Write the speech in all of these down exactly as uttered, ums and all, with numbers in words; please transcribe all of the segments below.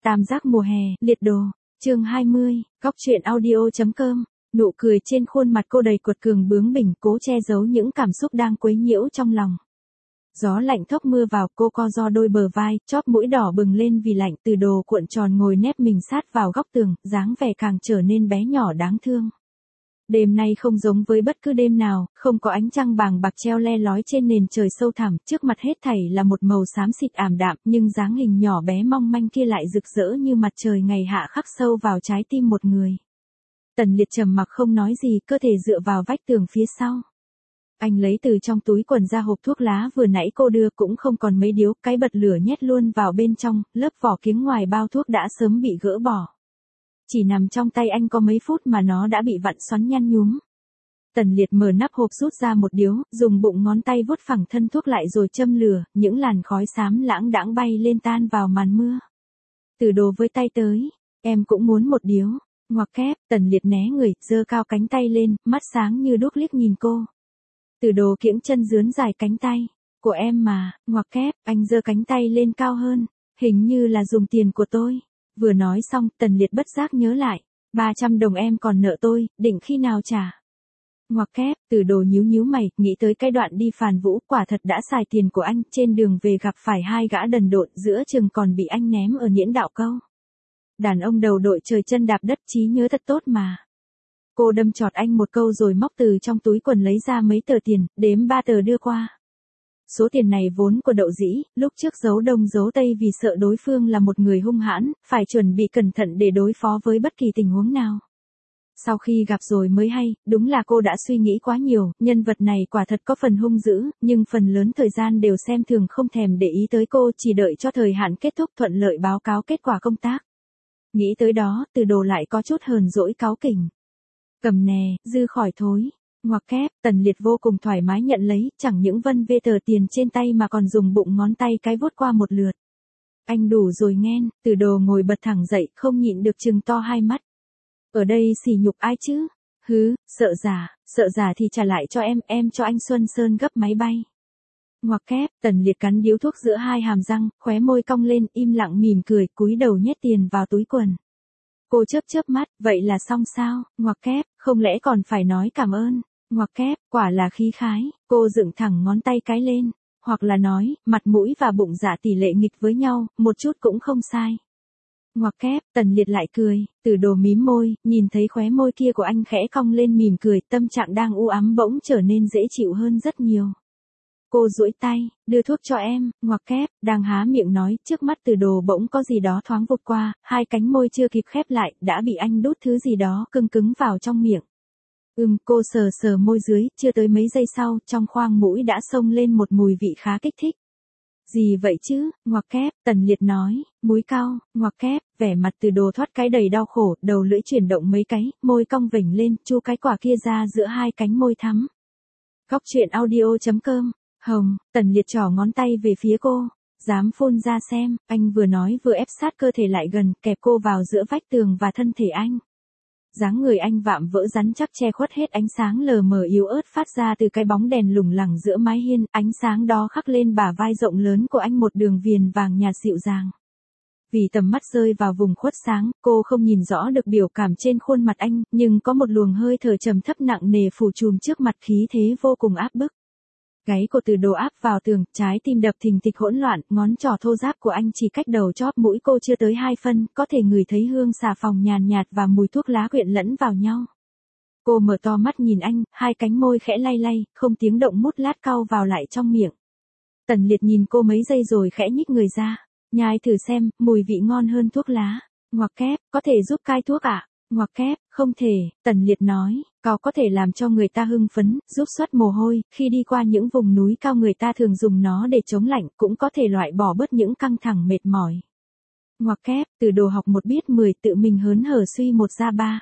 Tam giác mùa hè, liệt đồ, chương hai mươi, góc truyện audio.com. Nụ cười trên khuôn mặt cô đầy cuột cường bướng bỉnh, cố che giấu những cảm xúc đang quấy nhiễu trong lòng. Gió lạnh thốc mưa vào, cô co ro đôi bờ vai, chóp mũi đỏ bừng lên vì lạnh. Từ đồ cuộn tròn ngồi nép mình sát vào góc tường, dáng vẻ càng trở nên bé nhỏ đáng thương. Đêm nay không giống với bất cứ đêm nào, không có ánh trăng vàng bạc treo le lói trên nền trời sâu thẳm, trước mặt hết thảy là một màu xám xịt ảm đạm, nhưng dáng hình nhỏ bé mong manh kia lại rực rỡ như mặt trời ngày hạ khắc sâu vào trái tim một người. Tần Liệt trầm mặc không nói gì, cơ thể dựa vào vách tường phía sau. Anh lấy từ trong túi quần ra hộp thuốc lá vừa nãy cô đưa, cũng không còn mấy điếu, cái bật lửa nhét luôn vào bên trong, lớp vỏ kiếng ngoài bao thuốc đã sớm bị gỡ bỏ. Chỉ nằm trong tay anh có mấy phút mà nó đã bị vặn xoắn nhăn nhúm. Tần Liệt mở nắp hộp rút ra một điếu, dùng bụng ngón tay vuốt phẳng thân thuốc lại rồi châm lửa, những làn khói xám lãng đãng bay lên tan vào màn mưa. Từ đồ với tay tới, em cũng muốn một điếu. Ngoặc kép, Tần Liệt né người, giơ cao cánh tay lên, mắt sáng như đuốc liếc nhìn cô. Từ đồ kiễng chân dướn dài cánh tay. Của em mà, ngoặc kép, anh giơ cánh tay lên cao hơn. Hình như là dùng tiền của tôi. Vừa nói xong, Tần Liệt bất giác nhớ lại. ba trăm đồng em còn nợ tôi, định khi nào trả? Ngoặc kép, Từ đồ nhíu nhíu mày, nghĩ tới cái đoạn đi phàn vũ, quả thật đã xài tiền của anh, trên đường về gặp phải hai gã đần độn, giữa chừng còn bị anh ném ở Nhiễn Đạo Câu. Đàn ông đầu đội trời chân đạp đất, trí nhớ thật tốt mà. Cô đâm chọt anh một câu rồi móc từ trong túi quần lấy ra mấy tờ tiền, đếm ba tờ đưa qua. Số tiền này vốn của Đậu Dĩ, lúc trước giấu đông giấu tây vì sợ đối phương là một người hung hãn, phải chuẩn bị cẩn thận để đối phó với bất kỳ tình huống nào. Sau khi gặp rồi mới hay, đúng là cô đã suy nghĩ quá nhiều, nhân vật này quả thật có phần hung dữ, nhưng phần lớn thời gian đều xem thường không thèm để ý tới cô, chỉ đợi cho thời hạn kết thúc thuận lợi báo cáo kết quả công tác. Nghĩ tới đó, Từ đồ lại có chút hờn dỗi cáu kỉnh. Cầm nè, dư khỏi thối. Ngoặc kép, Tần Liệt vô cùng thoải mái nhận lấy, chẳng những vân vê tờ tiền trên tay mà còn dùng bụng ngón tay cái vuốt qua một lượt. Anh đủ rồi nghen. Từ đồ ngồi bật thẳng dậy, không nhịn được trừng to hai mắt. Ở đây sỉ nhục ai chứ? Hứ, sợ giả, sợ giả thì trả lại cho em, em cho anh Xuân Sơn gấp máy bay. Ngoặc kép, Tần Liệt cắn điếu thuốc giữa hai hàm răng, khóe môi cong lên, im lặng mỉm cười, cúi đầu nhét tiền vào túi quần. Cô chớp chớp mắt, vậy là xong sao? Ngoặc kép, không lẽ còn phải nói cảm ơn? Ngoặc kép, quả là khí khái. Cô dựng thẳng ngón tay cái lên, hoặc là nói, mặt mũi và bụng dạ tỷ lệ nghịch với nhau, một chút cũng không sai. Ngoặc kép, Tần Liệt lại cười. Từ đồ mím môi, nhìn thấy khóe môi kia của anh khẽ cong lên mỉm cười, tâm trạng đang u ám bỗng trở nên dễ chịu hơn rất nhiều. Cô duỗi tay, đưa thuốc cho em. Ngoặc kép, đang há miệng nói, trước mắt Từ đồ bỗng có gì đó thoáng vụt qua, hai cánh môi chưa kịp khép lại, đã bị anh đút thứ gì đó cưng cứng vào trong miệng. Ừm, cô sờ sờ môi dưới, chưa tới mấy giây sau, trong khoang mũi đã xông lên một mùi vị khá kích thích. Gì vậy chứ? Ngoặc kép, Tần Liệt nói, múi cau. Ngoặc kép, vẻ mặt Từ đồ thoát cái đầy đau khổ, đầu lưỡi chuyển động mấy cái, môi cong vểnh lên, chu cái quả kia ra giữa hai cánh môi thắm. Góc truyện audio.com. Hồng, Tần Liệt trỏ ngón tay về phía cô. Dám phun ra xem, anh vừa nói vừa ép sát cơ thể lại gần, kẹp cô vào giữa vách tường và thân thể anh. Dáng người anh vạm vỡ rắn chắc che khuất hết ánh sáng lờ mờ yếu ớt phát ra từ cái bóng đèn lủng lẳng giữa mái hiên, ánh sáng đó khắc lên bả vai rộng lớn của anh một đường viền vàng nhạt dịu dàng. Vì tầm mắt rơi vào vùng khuất sáng, cô không nhìn rõ được biểu cảm trên khuôn mặt anh, nhưng có một luồng hơi thở trầm thấp nặng nề phủ trùm trước mặt, khí thế vô cùng áp bức. Gáy của Từ đồ áp vào tường, trái tim đập thình thịch hỗn loạn, ngón trỏ thô ráp của anh chỉ cách đầu chóp mũi cô chưa tới hai phân, có thể ngửi thấy hương xà phòng nhàn nhạt và mùi thuốc lá quyện lẫn vào nhau. Cô mở to mắt nhìn anh, hai cánh môi khẽ lay lay, không tiếng động mút lát cau vào lại trong miệng. Tần Liệt nhìn cô mấy giây rồi khẽ nhích người ra, nhai thử xem, mùi vị ngon hơn thuốc lá. Ngoặc kép, có thể giúp cai thuốc ạ? À? Ngoặc kép, không thể. Tần Liệt nói, cao có thể làm cho người ta hưng phấn, giúp xuất mồ hôi, khi đi qua những vùng núi cao người ta thường dùng nó để chống lạnh, cũng có thể loại bỏ bớt những căng thẳng mệt mỏi. Ngoặc kép, Từ đồ học một biết mười, tự mình hớn hở suy một ra ba.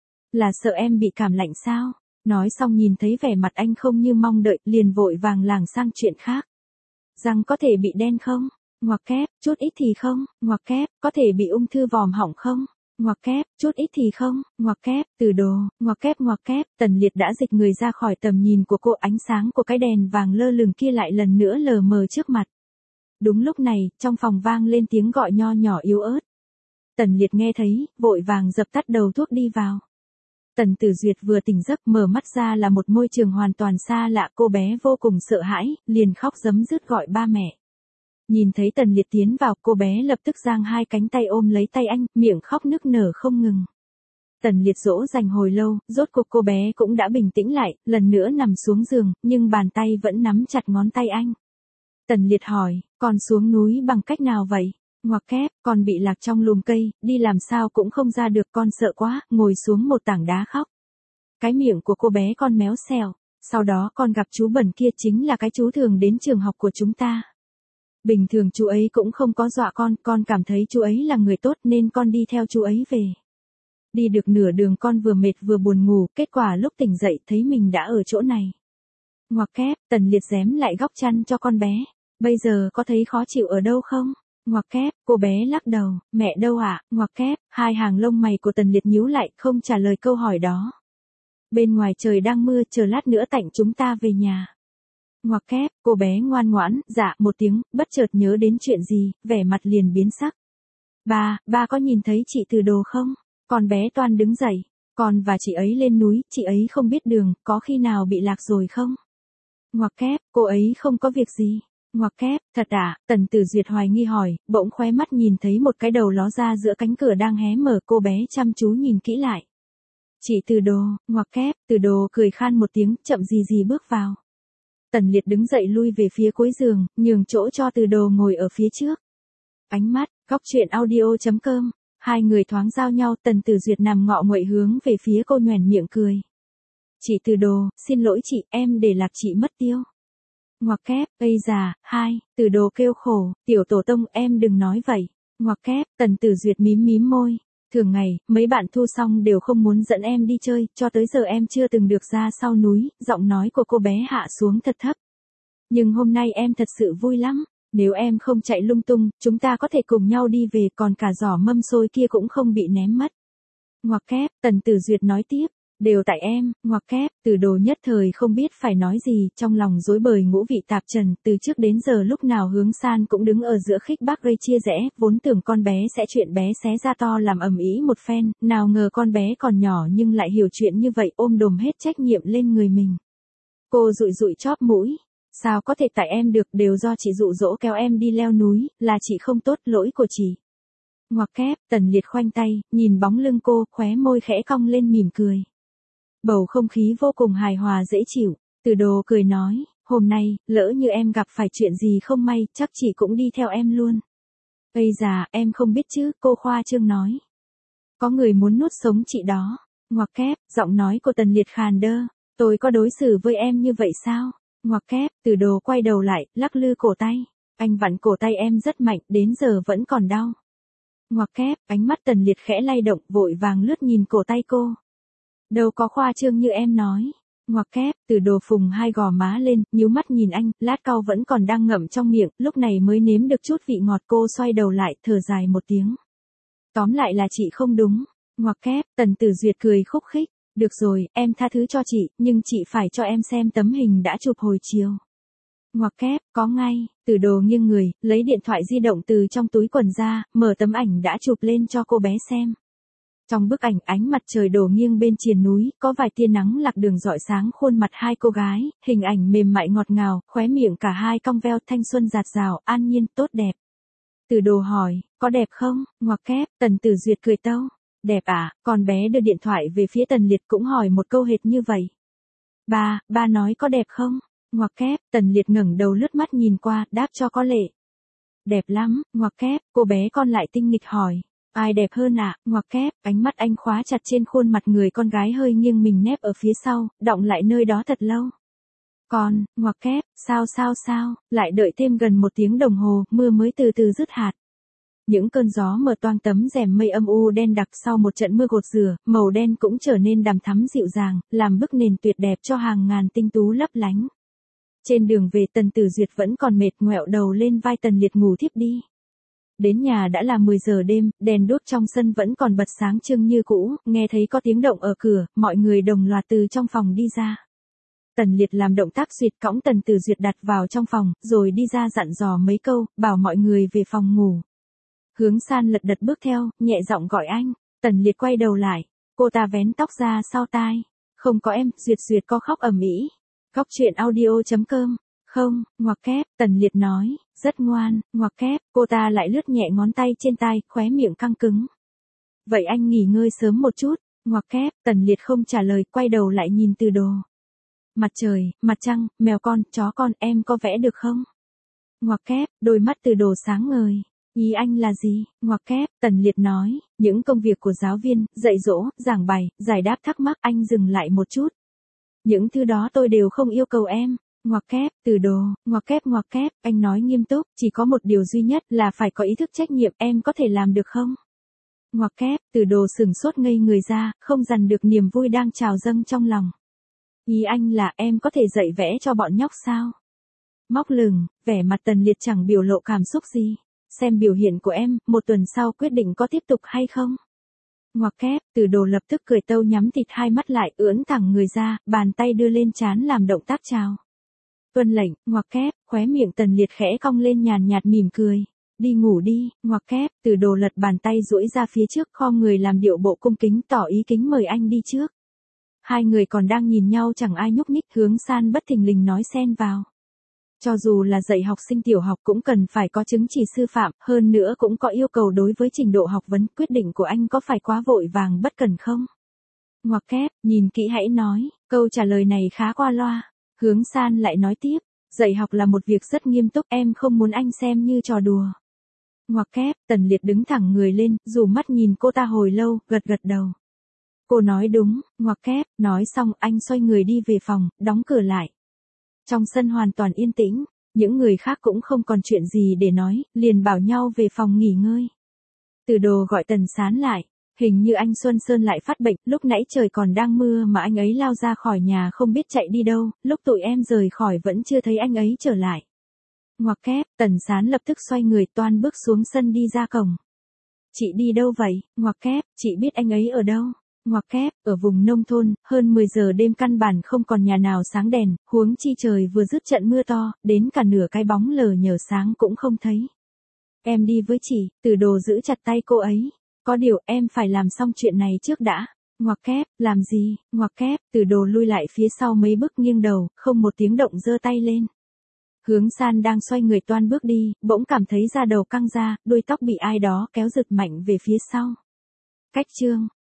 Là sợ em bị cảm lạnh sao? Nói xong nhìn thấy vẻ mặt anh không như mong đợi, liền vội vàng lảng sang chuyện khác. Răng có thể bị đen không? Ngoặc kép, chút ít thì không. Ngoặc kép, có thể bị ung thư vòm họng không? Ngoặc kép, chút ít thì không. Ngoặc kép, Từ đồ. Ngoặc kép, ngoặc kép, Tần Liệt đã dịch người ra khỏi tầm nhìn của cô, ánh sáng của cái đèn vàng lơ lửng kia lại lần nữa lờ mờ trước mặt. Đúng lúc này, trong phòng vang lên tiếng gọi nho nhỏ yếu ớt. Tần Liệt nghe thấy, vội vàng dập tắt đầu thuốc đi vào. Tần Tử Duyệt vừa tỉnh giấc mở mắt ra là một môi trường hoàn toàn xa lạ, cô bé vô cùng sợ hãi, liền khóc rấm rứt gọi ba mẹ. Nhìn thấy Tần Liệt tiến vào, cô bé lập tức giang hai cánh tay ôm lấy tay anh, miệng khóc nức nở không ngừng. Tần Liệt dỗ dành hồi lâu, rốt cuộc cô bé cũng đã bình tĩnh lại, lần nữa nằm xuống giường, nhưng bàn tay vẫn nắm chặt ngón tay anh. Tần Liệt hỏi, con xuống núi bằng cách nào vậy? Ngoặc kép, con bị lạc trong lùm cây, đi làm sao cũng không ra được, con sợ quá, ngồi xuống một tảng đá khóc. Cái miệng của cô bé con méo xèo, sau đó con gặp chú Bẩn kia, chính là cái chú thường đến trường học của chúng ta. Bình thường chú ấy cũng không có dọa con, con cảm thấy chú ấy là người tốt nên con đi theo chú ấy về. Đi được nửa đường con vừa mệt vừa buồn ngủ, kết quả lúc tỉnh dậy thấy mình đã ở chỗ này. Ngoặc kép, Tần Liệt rém lại góc chăn cho con bé. Bây giờ có thấy khó chịu ở đâu không? Ngoặc kép, cô bé lắc đầu, mẹ đâu ạ? À? Ngoặc kép, hai hàng lông mày của Tần Liệt nhíu lại, không trả lời câu hỏi đó. Bên ngoài trời đang mưa, chờ lát nữa tạnh chúng ta về nhà. Ngoặc kép, cô bé ngoan ngoãn, dạ một tiếng, bất chợt nhớ đến chuyện gì, vẻ mặt liền biến sắc. Ba, ba có nhìn thấy chị Từ Đồ không? Con bé toan đứng dậy, con và chị ấy lên núi, chị ấy không biết đường, có khi nào bị lạc rồi không? Ngoặc kép, cô ấy không có việc gì. Ngoặc kép, thật à? Tần Tử Duyệt hoài nghi hỏi, bỗng khóe mắt nhìn thấy một cái đầu ló ra giữa cánh cửa đang hé mở, cô bé chăm chú nhìn kỹ lại. Chị Từ Đồ, ngoặc kép, Từ Đồ cười khan một tiếng, chậm gì gì bước vào. Tần Liệt đứng dậy lui về phía cuối giường, nhường chỗ cho Từ Đồ ngồi ở phía trước. Ánh mắt, góc truyện audio chấm com. Hai người thoáng giao nhau, Tần Tử Duyệt nằm ngọ nguậy hướng về phía cô nhoẻn miệng cười. Chị Từ Đồ, xin lỗi chị, em để lạc chị mất tiêu. Ngoặc kép, ây già, hai, Từ Đồ kêu khổ, tiểu tổ tông em đừng nói vậy. Ngoặc kép, Tần Tử Duyệt mím mím môi. Thường ngày, mấy bạn thu xong đều không muốn dẫn em đi chơi, cho tới giờ em chưa từng được ra sau núi, giọng nói của cô bé hạ xuống thật thấp. Nhưng hôm nay em thật sự vui lắm. Nếu em không chạy lung tung, chúng ta có thể cùng nhau đi về, còn cả giỏ mâm xôi kia cũng không bị ném mất. Ngoặc kép, Tần Tử Duyệt nói tiếp, đều tại em. Ngoặc kép, Từ Đồ nhất thời không biết phải nói gì, trong lòng rối bời ngũ vị tạp trần, từ trước đến giờ lúc nào Hướng San cũng đứng ở giữa khích bác gây chia rẽ, vốn tưởng con bé sẽ chuyện bé xé ra to làm ầm ĩ một phen, nào ngờ con bé còn nhỏ nhưng lại hiểu chuyện như vậy, ôm đồm hết trách nhiệm lên người mình. Cô dụi dụi chóp mũi. Sao có thể tại em được, đều do chị dụ dỗ kéo em đi leo núi, là chị không tốt, lỗi của chị. Ngoặc kép, Tần Liệt khoanh tay, nhìn bóng lưng cô, khóe môi khẽ cong lên mỉm cười. Bầu không khí vô cùng hài hòa dễ chịu, Từ Đồ cười nói, hôm nay, lỡ như em gặp phải chuyện gì không may, chắc chị cũng đi theo em luôn. Ây già, em không biết chứ, cô khoa trương nói. Có người muốn nuốt sống chị đó. Ngoặc kép, giọng nói của Tần Liệt khàn đơ, tôi có đối xử với em như vậy sao? Ngoặc kép, Từ Đồ quay đầu lại, lắc lư cổ tay. Anh vặn cổ tay em rất mạnh, đến giờ vẫn còn đau. Ngoặc kép, ánh mắt Tần Liệt khẽ lay động, vội vàng lướt nhìn cổ tay cô. Đâu có khoa trương như em nói. Ngoặc kép, Từ Đồ phùng hai gò má lên, nhíu mắt nhìn anh, lát cau vẫn còn đang ngậm trong miệng, lúc này mới nếm được chút vị ngọt, cô xoay đầu lại, thở dài một tiếng. Tóm lại là chị không đúng. Ngoặc kép, Tần Tử Duyệt cười khúc khích. Được rồi, em tha thứ cho chị, nhưng chị phải cho em xem tấm hình đã chụp hồi chiều. Ngoặc kép, có ngay. Từ Đồ nghiêng người, lấy điện thoại di động từ trong túi quần ra, mở tấm ảnh đã chụp lên cho cô bé xem. Trong bức ảnh, ánh mặt trời đổ nghiêng bên triền núi, có vài tia nắng lạc đường rọi sáng khuôn mặt hai cô gái, hình ảnh mềm mại ngọt ngào, khóe miệng cả hai cong veo, thanh xuân dạt dào, an nhiên, tốt đẹp. Từ Đồ hỏi, có đẹp không? Ngoặc kép, Tần Tử Duyệt cười tâu. Đẹp à? Con bé đưa điện thoại về phía Tần Liệt cũng hỏi một câu hệt như vậy. Ba, ba nói có đẹp không? Ngoặc kép, Tần Liệt ngẩng đầu lướt mắt nhìn qua, đáp cho có lệ. Đẹp lắm. Ngoặc kép, cô bé con lại tinh nghịch hỏi. Ai đẹp hơn ạ? À? Ngoặc kép, ánh mắt anh khóa chặt trên khuôn mặt người con gái hơi nghiêng mình nép ở phía sau, đọng lại nơi đó thật lâu. Con, ngoặc kép, sao sao sao, lại đợi thêm gần một tiếng đồng hồ, mưa mới từ từ dứt hạt. Những cơn gió mở toang tấm rèm mây âm u đen đặc, sau một trận mưa gột rửa, màu đen cũng trở nên đằm thắm dịu dàng, làm bức nền tuyệt đẹp cho hàng ngàn tinh tú lấp lánh. Trên đường về, Tần Tử Duyệt vẫn còn mệt, ngoẹo đầu lên vai Tần Liệt ngủ thiếp đi. Đến nhà đã là mười giờ đêm, đèn đuốc trong sân vẫn còn bật sáng trưng như cũ, nghe thấy có tiếng động ở cửa, mọi người đồng loạt từ trong phòng đi ra. Tần Liệt làm động tác duyệt cõng Tần Tử Duyệt đặt vào trong phòng, rồi đi ra dặn dò mấy câu, bảo mọi người về phòng ngủ. Hướng San lật đật bước theo, nhẹ giọng gọi anh. Tần Liệt quay đầu lại, cô ta vén tóc ra sau tai. Không có em, Duyệt Duyệt có khóc ầm ĩ. Góc truyện audio.com. Không, ngoặc kép, Tần Liệt nói, rất ngoan, ngoặc kép, cô ta lại lướt nhẹ ngón tay trên tai, khóe miệng căng cứng. Vậy anh nghỉ ngơi sớm một chút, ngoặc kép, Tần Liệt không trả lời, quay đầu lại nhìn Từ Đồ. Mặt trời, mặt trăng, mèo con, chó con, em có vẽ được không? Ngoặc kép, đôi mắt Từ Đồ sáng ngời. Ý anh là gì? Ngoặc kép, Tần Liệt nói, những công việc của giáo viên, dạy dỗ, giảng bài, giải đáp thắc mắc. Anh dừng lại một chút. Những thứ đó tôi đều không yêu cầu em. Ngoặc kép, Từ Đồ, ngoặc kép ngoặc kép, anh nói nghiêm túc, chỉ có một điều duy nhất là phải có ý thức trách nhiệm, em có thể làm được không? Ngoặc kép, Từ Đồ sừng sốt ngây người ra, không dằn được niềm vui đang trào dâng trong lòng. Ý anh là em có thể dạy vẽ cho bọn nhóc sao? Móc lửng, vẻ mặt Tần Liệt chẳng biểu lộ cảm xúc gì. Xem biểu hiện của em, một tuần sau quyết định có tiếp tục hay không? Ngoặc kép, Từ Đồ lập tức cười tâu, nhắm thịt hai mắt lại, ưỡn thẳng người ra, bàn tay đưa lên trán làm động tác chào. Tuân lệnh, ngoặc kép, khóe miệng Tần Liệt khẽ cong lên nhàn nhạt mỉm cười. Đi ngủ đi, ngoặc kép, Từ Đồ lật bàn tay duỗi ra phía trước, khom người làm điệu bộ cung kính tỏ ý kính mời anh đi trước. Hai người còn đang nhìn nhau chẳng ai nhúc nhích, Hướng San bất thình lình nói xen vào. Cho dù là dạy học sinh tiểu học cũng cần phải có chứng chỉ sư phạm, hơn nữa cũng có yêu cầu đối với trình độ học vấn, quyết định của anh có phải quá vội vàng bất cần không? Ngoặc kép, nhìn kỹ hãy nói, câu trả lời này khá qua loa. Hướng San lại nói tiếp, dạy học là một việc rất nghiêm túc, em không muốn anh xem như trò đùa. Ngoặc kép, Tần Liệt đứng thẳng người lên, dù mắt nhìn cô ta hồi lâu, gật gật đầu. Cô nói đúng, ngoặc kép, nói xong anh xoay người đi về phòng, đóng cửa lại. Trong sân hoàn toàn yên tĩnh, những người khác cũng không còn chuyện gì để nói, liền bảo nhau về phòng nghỉ ngơi. Từ Đồ gọi Tần Sán lại, hình như anh Xuân Sơn lại phát bệnh, lúc nãy trời còn đang mưa mà anh ấy lao ra khỏi nhà không biết chạy đi đâu, lúc tụi em rời khỏi vẫn chưa thấy anh ấy trở lại. Ngoặc kép, Tần Sán lập tức xoay người toan bước xuống sân đi ra cổng. Chị đi đâu vậy? Ngoặc kép, chị biết anh ấy ở đâu? Ngoặc kép, ở vùng nông thôn, hơn mười giờ đêm căn bản không còn nhà nào sáng đèn, huống chi trời vừa dứt trận mưa to, đến cả nửa cái bóng lờ nhờ sáng cũng không thấy. Em đi với chị, Từ Đồ giữ chặt tay cô ấy. Có điều em phải làm xong chuyện này trước đã. Ngoặc kép, làm gì? Ngoặc kép, Từ Đồ lui lại phía sau mấy bước nghiêng đầu, không một tiếng động giơ tay lên. Hướng San đang xoay người toan bước đi, bỗng cảm thấy da đầu căng ra, đuôi tóc bị ai đó kéo giật mạnh về phía sau. Cách chương